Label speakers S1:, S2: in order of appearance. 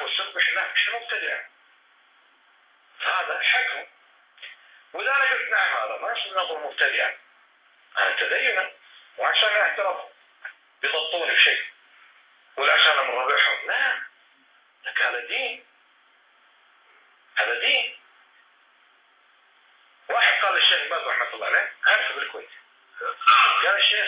S1: ويسبح الله مش مبتدع، هذا حكم. وإذا أنا قلت نعم هذا ما نظر مبتدع، أنا تدينا وعشان اعترف بيضبطوني بشيء ولا عشان من ربعهم، لا، لك هذا دين، هذا دين. واحد قال للشيخ باز رحمة الله عليه، عارف بالكويت، قال الشيخ